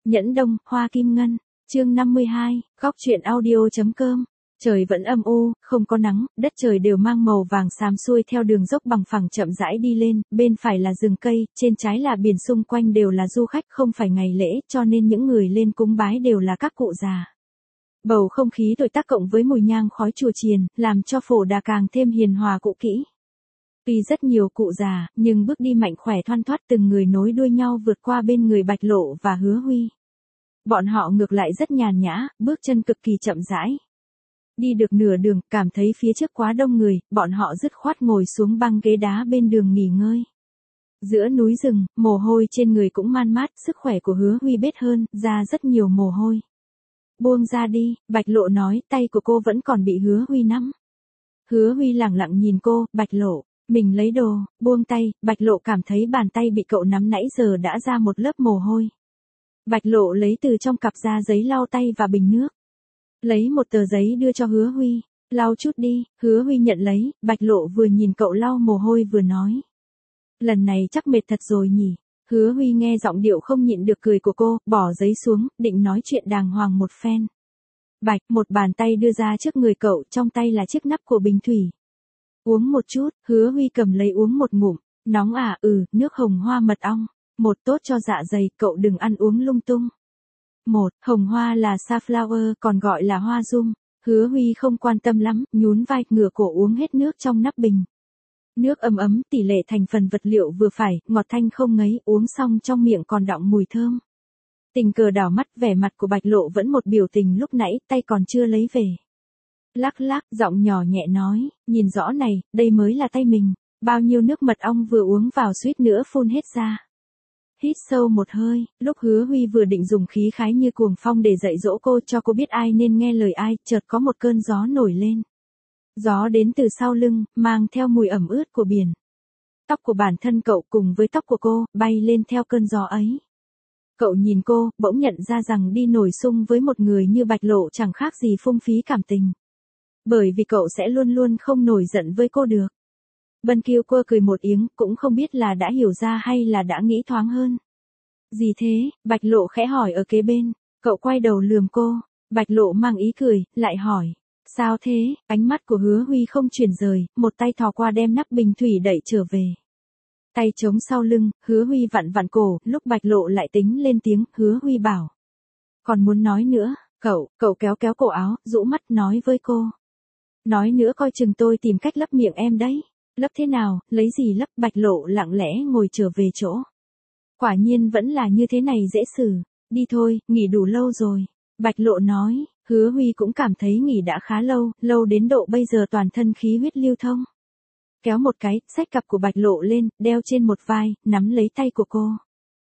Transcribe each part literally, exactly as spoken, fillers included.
Nhẫn Đông, Hoa Kim Ngân, chương năm mươi hai, góc truyện audio.com. Trời vẫn âm u, không có nắng, đất trời đều mang màu vàng xám xuôi theo đường dốc bằng phẳng chậm rãi đi lên, bên phải là rừng cây, trên trái là biển, xung quanh đều là du khách, không phải ngày lễ, cho nên những người lên cúng bái đều là các cụ già. Bầu không khí tuổi tác cộng với mùi nhang khói chùa chiền, làm cho Phổ Đà càng thêm hiền hòa cũ kỹ. Tuy rất nhiều cụ già, nhưng bước đi mạnh khỏe thoăn thoắt, từng người nối đuôi nhau vượt qua bên người Bạch Lộ và Hứa Huy. Bọn họ ngược lại rất nhàn nhã, bước chân cực kỳ chậm rãi. Đi được nửa đường, cảm thấy phía trước quá đông người, bọn họ dứt khoát ngồi xuống băng ghế đá bên đường nghỉ ngơi. Giữa núi rừng, mồ hôi trên người cũng man mát, sức khỏe của Hứa Huy bết hơn, ra rất nhiều mồ hôi. Buông ra đi, Bạch Lộ nói, tay của cô vẫn còn bị Hứa Huy nắm. Hứa Huy lẳng lặng nhìn cô, Bạch Lộ, mình lấy đồ, buông tay, Bạch Lộ cảm thấy bàn tay bị cậu nắm nãy giờ đã ra một lớp mồ hôi. Bạch Lộ lấy từ trong cặp da giấy lau tay và bình nước. Lấy một tờ giấy đưa cho Hứa Huy, lau chút đi, Hứa Huy nhận lấy, Bạch Lộ vừa nhìn cậu lau mồ hôi vừa nói. Lần này chắc mệt thật rồi nhỉ. Hứa Huy nghe giọng điệu không nhịn được cười của cô, bỏ giấy xuống, định nói chuyện đàng hoàng một phen. Bạch, một bàn tay đưa ra trước người cậu, trong tay là chiếc nắp của bình thủy. Uống một chút, Hứa Huy cầm lấy uống một ngụm, nóng à, ừ, nước hồng hoa mật ong. Một, tốt cho dạ dày, cậu đừng ăn uống lung tung. Một, hồng hoa là safflower, còn gọi là hoa dung. Hứa Huy không quan tâm lắm, nhún vai, ngửa cổ uống hết nước trong nắp bình. Nước ấm ấm, tỷ lệ thành phần vật liệu vừa phải, ngọt thanh không ngấy, uống xong trong miệng còn đọng mùi thơm. Tình cờ đảo mắt, vẻ mặt của Bạch Lộ vẫn một biểu tình lúc nãy, tay còn chưa lấy về. Lắc lắc, giọng nhỏ nhẹ nói, nhìn rõ này, đây mới là tay mình. Bao nhiêu nước mật ong vừa uống vào suýt nữa phun hết ra. Hít sâu một hơi, lúc Hứa Huy vừa định dùng khí khái như cuồng phong để dạy dỗ cô, cho cô biết ai nên nghe lời ai, chợt có một cơn gió nổi lên. Gió đến từ sau lưng, mang theo mùi ẩm ướt của biển. Tóc của bản thân cậu cùng với tóc của cô, bay lên theo cơn gió ấy. Cậu nhìn cô, bỗng nhận ra rằng đi nổi xung với một người như Bạch Lộ chẳng khác gì phung phí cảm tình. Bởi vì cậu sẽ luôn luôn không nổi giận với cô được. Bân Kiêu Quơ cười một tiếng, cũng không biết là đã hiểu ra hay là đã nghĩ thoáng hơn. Gì thế? Bạch Lộ khẽ hỏi ở kế bên. Cậu quay đầu lườm cô. Bạch Lộ mang ý cười, lại hỏi. Sao thế? Ánh mắt của Hứa Huy không chuyển rời, một tay thò qua đem nắp bình thủy đẩy trở về. Tay chống sau lưng, Hứa Huy vặn vặn cổ, lúc Bạch Lộ lại tính lên tiếng, Hứa Huy bảo. Còn muốn nói nữa, cậu, cậu kéo kéo cổ áo, rũ mắt nói với cô. Nói nữa coi chừng tôi tìm cách lấp miệng em đấy. Lấp thế nào, lấy gì lấp? Bạch Lộ lặng lẽ ngồi trở về chỗ. Quả nhiên vẫn là như thế này dễ xử. Đi thôi, nghỉ đủ lâu rồi. Bạch Lộ nói, Hứa Huy cũng cảm thấy nghỉ đã khá lâu, lâu đến độ bây giờ toàn thân khí huyết lưu thông. Kéo một cái, xách cặp của Bạch Lộ lên, đeo trên một vai, nắm lấy tay của cô.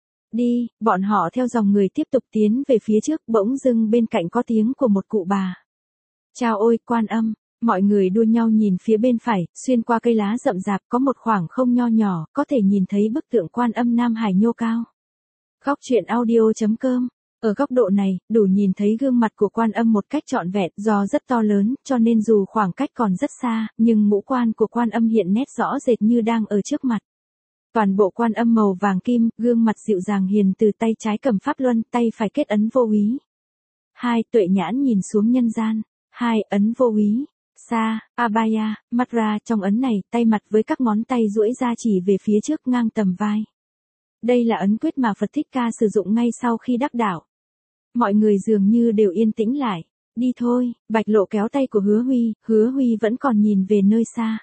Đi, bọn họ theo dòng người tiếp tục tiến về phía trước, bỗng dưng bên cạnh có tiếng của một cụ bà. Chào ôi, Quan Âm. Mọi người đua nhau nhìn phía bên phải, xuyên qua cây lá rậm rạp có một khoảng không nho nhỏ, có thể nhìn thấy bức tượng Quan Âm Nam Hải nhô cao. Góc truyện audio.com. Ở góc độ này, đủ nhìn thấy gương mặt của Quan Âm một cách trọn vẹn, do rất to lớn, cho nên dù khoảng cách còn rất xa, nhưng ngũ quan của Quan Âm hiện nét rõ rệt như đang ở trước mặt. Toàn bộ Quan Âm màu vàng kim, gương mặt dịu dàng hiền từ, tay trái cầm pháp luân, tay phải kết ấn vô úy. Hai, tuệ nhãn nhìn xuống nhân gian. Hai, ấn vô úy. Sa, Abaya, Matra, trong ấn này, tay mặt với các ngón tay duỗi ra chỉ về phía trước ngang tầm vai. Đây là ấn quyết mà Phật Thích Ca sử dụng ngay sau khi đắc đạo. Mọi người dường như đều yên tĩnh lại. Đi thôi, Bạch Lộ kéo tay của Hứa Huy, Hứa Huy vẫn còn nhìn về nơi xa.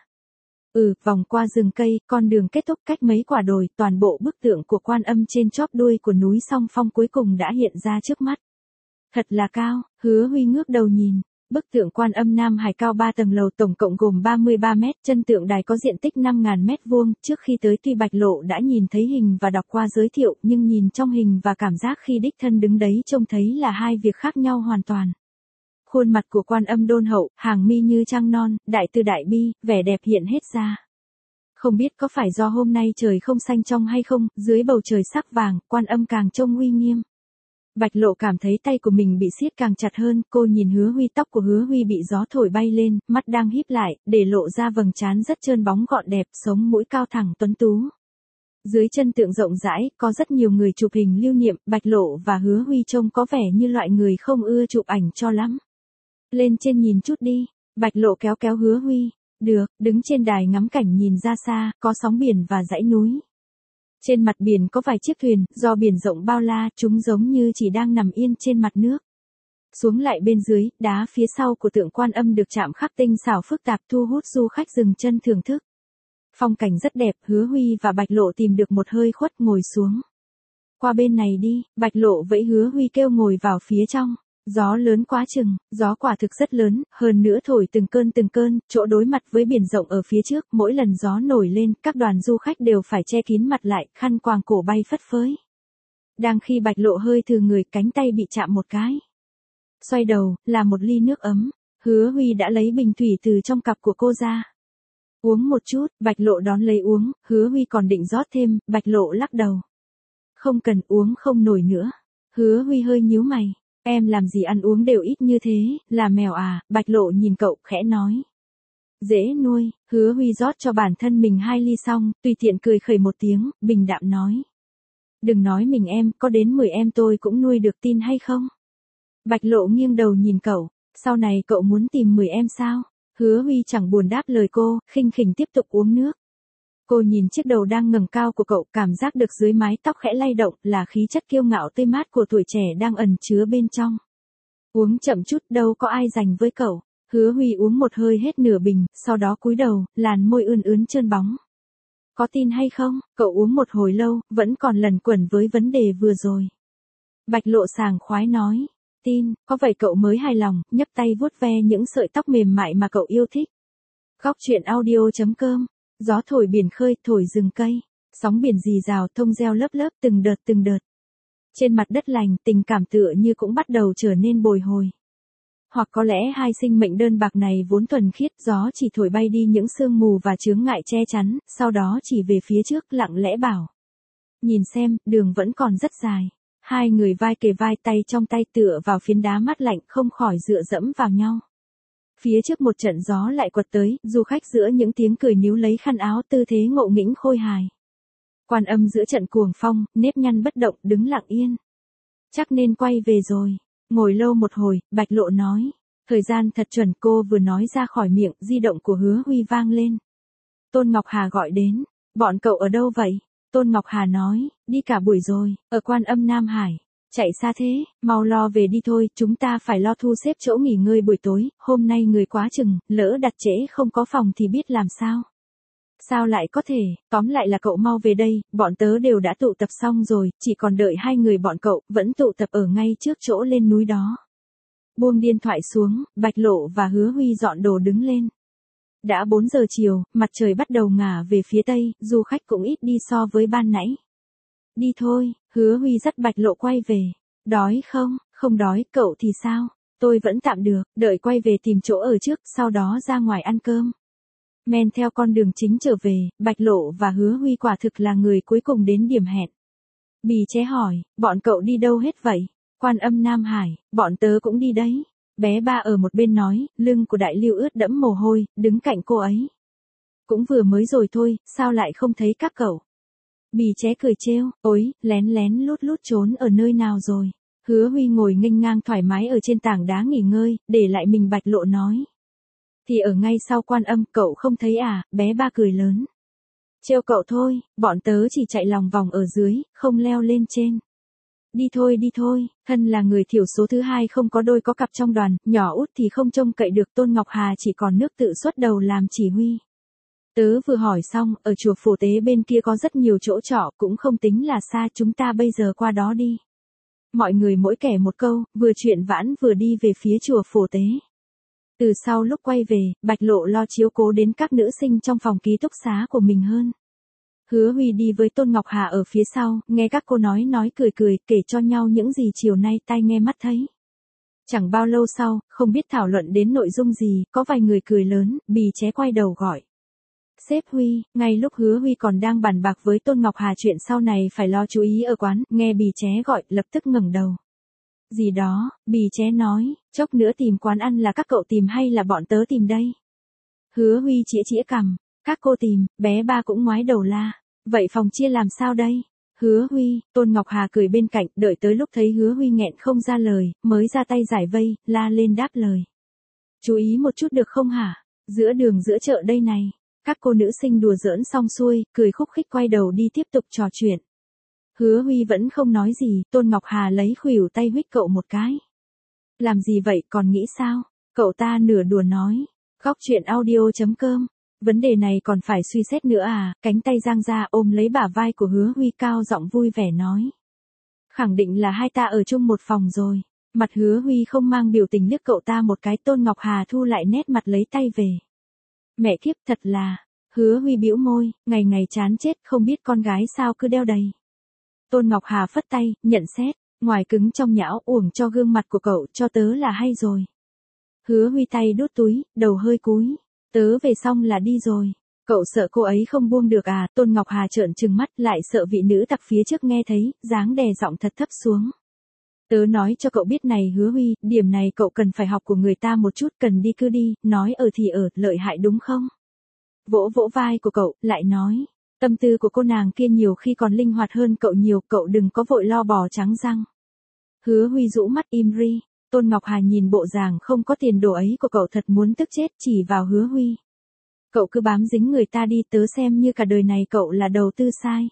Ừ, vòng qua rừng cây, con đường kết thúc cách mấy quả đồi, toàn bộ bức tượng của Quan Âm trên chóp đuôi của núi Song Phong cuối cùng đã hiện ra trước mắt. Thật là cao, Hứa Huy ngước đầu nhìn. Bức tượng Quan Âm Nam Hải cao ba tầng lầu, tổng cộng gồm ba mươi ba mét, chân tượng đài có diện tích năm nghìn mét vuông, trước khi tới tuy Bạch Lộ đã nhìn thấy hình và đọc qua giới thiệu, nhưng nhìn trong hình và cảm giác khi đích thân đứng đấy trông thấy là hai việc khác nhau hoàn toàn. Khuôn mặt của Quan Âm đôn hậu, hàng mi như trăng non, đại từ đại bi, vẻ đẹp hiện hết ra. Không biết có phải do hôm nay trời không xanh trong hay không, dưới bầu trời sắc vàng, Quan Âm càng trông uy nghiêm. Bạch Lộ cảm thấy tay của mình bị siết càng chặt hơn, cô nhìn Hứa Huy, tóc của Hứa Huy bị gió thổi bay lên, mắt đang híp lại, để lộ ra vầng trán rất trơn bóng gọn đẹp, sống mũi cao thẳng tuấn tú. Dưới chân tượng rộng rãi, có rất nhiều người chụp hình lưu niệm, Bạch Lộ và Hứa Huy trông có vẻ như loại người không ưa chụp ảnh cho lắm. Lên trên nhìn chút đi, Bạch Lộ kéo kéo Hứa Huy. Được, đứng trên đài ngắm cảnh nhìn ra xa, có sóng biển và dãy núi. Trên mặt biển có vài chiếc thuyền, do biển rộng bao la, chúng giống như chỉ đang nằm yên trên mặt nước. Xuống lại bên dưới, đá phía sau của tượng Quan Âm được chạm khắc tinh xảo phức tạp thu hút du khách dừng chân thưởng thức. Phong cảnh rất đẹp, Hứa Huy và Bạch Lộ tìm được một hơi khuất ngồi xuống. Qua bên này đi, Bạch Lộ vẫy Hứa Huy kêu ngồi vào phía trong. Gió lớn quá chừng, gió quả thực rất lớn, hơn nữa thổi từng cơn từng cơn, chỗ đối mặt với biển rộng ở phía trước, mỗi lần gió nổi lên, các đoàn du khách đều phải che kín mặt lại, khăn quàng cổ bay phất phới. Đang khi Bạch Lộ hơi thừ người, cánh tay bị chạm một cái. Xoay đầu, là một ly nước ấm, Hứa Huy đã lấy bình thủy từ trong cặp của cô ra. Uống một chút, Bạch Lộ đón lấy uống, Hứa Huy còn định rót thêm, Bạch Lộ lắc đầu. Không cần, uống không nổi nữa. Hứa Huy hơi nhíu mày. Em làm gì ăn uống đều ít như thế, là mèo à, Bạch Lộ nhìn cậu khẽ nói. Dễ nuôi, Hứa Huy rót cho bản thân mình hai ly xong, tùy tiện cười khẩy một tiếng, bình đạm nói. Đừng nói mình em, có đến mười em tôi cũng nuôi được, tin hay không? Bạch Lộ nghiêng đầu nhìn cậu, sau này cậu muốn tìm mười em sao? Hứa Huy chẳng buồn đáp lời cô, khinh khỉnh tiếp tục uống nước. Cô nhìn chiếc đầu đang ngẩng cao của cậu, cảm giác được dưới mái tóc khẽ lay động là khí chất kiêu ngạo tươi mát của tuổi trẻ đang ẩn chứa bên trong. Uống chậm chút, đâu có ai giành với cậu. Hứa Huy uống một hơi hết nửa bình, sau đó cúi đầu, làn môi ươn ướn trơn bóng. Có tin hay không, cậu uống một hồi lâu, vẫn còn lẩn quẩn với vấn đề vừa rồi. Bạch Lộ sảng khoái nói, tin, có vậy cậu mới hài lòng, nhấp tay vuốt ve những sợi tóc mềm mại mà cậu yêu thích. Góc truyện audio chấm com. Gió thổi biển khơi, thổi rừng cây, sóng biển rì rào, thông reo lớp lớp từng đợt từng đợt. Trên mặt đất lành, tình cảm tựa như cũng bắt đầu trở nên bồi hồi. Hoặc có lẽ hai sinh mệnh đơn bạc này vốn thuần khiết, gió chỉ thổi bay đi những sương mù và chướng ngại che chắn, sau đó chỉ về phía trước lặng lẽ bảo. Nhìn xem, đường vẫn còn rất dài. Hai người vai kề vai, tay trong tay tựa vào phiến đá mát lạnh, không khỏi dựa dẫm vào nhau. Phía trước một trận gió lại quật tới, du khách giữa những tiếng cười níu lấy khăn áo, tư thế ngộ nghĩnh khôi hài. Quan Âm giữa trận cuồng phong, nếp nhăn bất động, đứng lặng yên. Chắc nên quay về rồi. Ngồi lâu một hồi, Bạch Lộ nói. Thời gian thật chuẩn, cô vừa nói ra khỏi miệng, di động của Hứa Huy vang lên. Tôn Ngọc Hà gọi đến. Bọn cậu ở đâu vậy? Tôn Ngọc Hà nói, đi cả buổi rồi, ở Quan Âm Nam Hải. Chạy xa thế, mau lo về đi thôi, chúng ta phải lo thu xếp chỗ nghỉ ngơi buổi tối, hôm nay người quá chừng, lỡ đặt trễ không có phòng thì biết làm sao. Sao lại có thể, tóm lại là cậu mau về đây, bọn tớ đều đã tụ tập xong rồi, chỉ còn đợi hai người bọn cậu, vẫn tụ tập ở ngay trước chỗ lên núi đó. Buông điện thoại xuống, Bạch Lộ và Hứa Huy dọn đồ đứng lên. Đã bốn giờ chiều, mặt trời bắt đầu ngả về phía tây, du khách cũng ít đi so với ban nãy. Đi thôi, Hứa Huy dắt Bạch Lộ quay về. Đói không? Không đói, cậu thì sao? Tôi vẫn tạm được, đợi quay về tìm chỗ ở trước, sau đó ra ngoài ăn cơm. Men theo con đường chính trở về, Bạch Lộ và Hứa Huy quả thực là người cuối cùng đến điểm hẹn. Bì Ché hỏi, bọn cậu đi đâu hết vậy? Quan Âm Nam Hải, bọn tớ cũng đi đấy. Bé Ba ở một bên nói, lưng của Đại Lưu ướt đẫm mồ hôi, đứng cạnh cô ấy. Cũng vừa mới rồi thôi, sao lại không thấy các cậu? Bì Ché cười trêu, ối, lén lén lút lút trốn ở nơi nào rồi? Hứa Huy ngồi nghênh ngang thoải mái ở trên tảng đá nghỉ ngơi, để lại mình. Bạch Lộ nói. Thì ở ngay sau Quan Âm, cậu không thấy à? Bé Ba cười lớn. Trêu cậu thôi, bọn tớ chỉ chạy lòng vòng ở dưới, không leo lên trên. Đi thôi đi thôi, thân là người thiểu số thứ hai không có đôi có cặp trong đoàn, nhỏ út thì không trông cậy được. Tôn Ngọc Hà chỉ còn nước tự xuất đầu làm chỉ huy. Tớ vừa hỏi xong, ở chùa Phổ Tế bên kia có rất nhiều chỗ trọ, cũng không tính là xa, chúng ta bây giờ qua đó đi. Mọi người mỗi kẻ một câu, vừa chuyện vãn vừa đi về phía chùa Phổ Tế. Từ sau lúc quay về, Bạch Lộ lo chiếu cố đến các nữ sinh trong phòng ký túc xá của mình hơn. Hứa Huy đi với Tôn Ngọc Hà ở phía sau, nghe các cô nói nói cười cười, kể cho nhau những gì chiều nay tai nghe mắt thấy. Chẳng bao lâu sau, không biết thảo luận đến nội dung gì, có vài người cười lớn, Bì Ché quay đầu gọi. Sếp Huy, ngay lúc Hứa Huy còn đang bàn bạc với Tôn Ngọc Hà chuyện sau này phải lo chú ý ở quán, nghe Bì Ché gọi, lập tức ngẩng đầu. Gì đó, Bì Ché nói, chốc nữa tìm quán ăn là các cậu tìm hay là bọn tớ tìm đây? Hứa Huy chĩa chĩa cằm, các cô tìm, bé Ba cũng ngoái đầu la. Vậy phòng chia làm sao đây? Hứa Huy, Tôn Ngọc Hà cười bên cạnh, đợi tới lúc thấy Hứa Huy nghẹn không ra lời, mới ra tay giải vây, la lên đáp lời. Chú ý một chút được không hả? Giữa đường giữa chợ đây này. Các cô nữ sinh đùa giỡn xong xuôi, cười khúc khích quay đầu đi tiếp tục trò chuyện. Hứa Huy vẫn không nói gì, Tôn Ngọc Hà lấy khuỷu tay huých cậu một cái. Làm gì vậy, còn nghĩ sao? Cậu ta nửa đùa nói. Góc chuyện audio chấm com. Vấn đề này còn phải suy xét nữa à? Cánh tay giang ra ôm lấy bả vai của Hứa Huy, cao giọng vui vẻ nói. Khẳng định là hai ta ở chung một phòng rồi. Mặt Hứa Huy không mang biểu tình liếc cậu ta một cái. Tôn Ngọc Hà thu lại nét mặt lấy tay về. Mẹ kiếp, thật là. Hứa Huy bĩu môi, ngày ngày chán chết, không biết con gái sao cứ đeo đầy. Tôn Ngọc Hà phất tay, nhận xét, ngoài cứng trong nhão, uổng cho gương mặt của cậu, cho tớ là hay rồi. Hứa Huy tay đút túi, đầu hơi cúi, tớ về xong là đi rồi. Cậu sợ cô ấy không buông được à? Tôn Ngọc Hà trợn trừng mắt, lại sợ vị nữ tặc phía trước nghe thấy, dáng đè giọng thật thấp xuống. Tớ nói cho cậu biết này Hứa Huy, điểm này cậu cần phải học của người ta một chút, cần đi cứ đi, nói ở thì ở, lợi hại đúng không? Vỗ vỗ vai của cậu, lại nói, tâm tư của cô nàng kia nhiều khi còn linh hoạt hơn cậu nhiều, cậu đừng có vội lo bò trắng răng. Hứa Huy rũ mắt im ri, Tôn Ngọc Hà nhìn bộ dạng không có tiền đồ ấy của cậu thật muốn tức chết, chỉ vào Hứa Huy. Cậu cứ bám dính người ta đi, tớ xem như cả đời này cậu là đầu tư sai.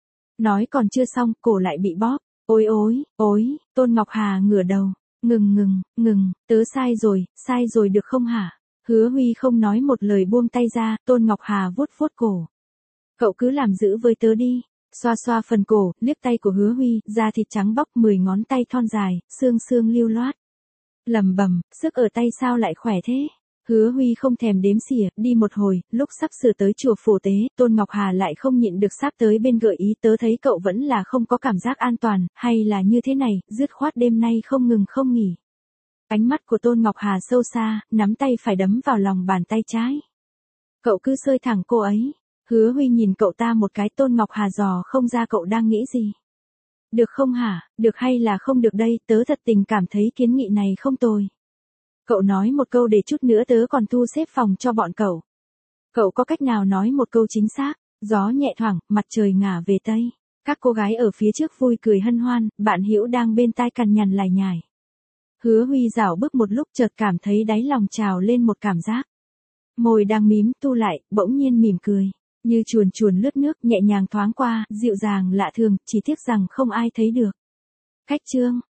Nói còn chưa xong, cổ lại bị bóp. Ôi ôi, ôi, Tôn Ngọc Hà ngửa đầu, ngừng ngừng, ngừng, tớ sai rồi, sai rồi được không hả? Hứa Huy không nói một lời buông tay ra, Tôn Ngọc Hà vuốt vuốt cổ. Cậu cứ làm giữ với tớ đi, xoa xoa phần cổ, liếc tay của Hứa Huy, da thịt trắng bóc, mười ngón tay thon dài, xương xương lưu loát. Lầm bầm, sức ở tay sao lại khỏe thế? Hứa Huy không thèm đếm xỉa, đi một hồi, lúc sắp sửa tới chùa Phổ Tế, Tôn Ngọc Hà lại không nhịn được sắp tới bên gợi ý, tớ thấy cậu vẫn là không có cảm giác an toàn, hay là như thế này, dứt khoát đêm nay không ngừng không nghỉ. Ánh mắt của Tôn Ngọc Hà sâu xa, nắm tay phải đấm vào lòng bàn tay trái. Cậu cứ xơi thẳng cô ấy. Hứa Huy nhìn cậu ta một cái. Tôn Ngọc Hà dò không ra cậu đang nghĩ gì. Được không hả, được hay là không được đây, tớ thật tình cảm thấy kiến nghị này không tồi. Cậu nói một câu để chút nữa tớ còn thu xếp phòng cho bọn cậu. Cậu có cách nào nói một câu chính xác? Gió nhẹ thoảng, mặt trời ngả về tây. Các cô gái ở phía trước vui cười hân hoan, bạn Hữu đang bên tai cằn nhằn lải nhải. Hứa Huy dạo bước một lúc chợt cảm thấy đáy lòng trào lên một cảm giác. Môi đang mím thu lại, bỗng nhiên mỉm cười. Như chuồn chuồn lướt nước nhẹ nhàng thoáng qua, dịu dàng lạ thường, chỉ tiếc rằng không ai thấy được. Cách chương.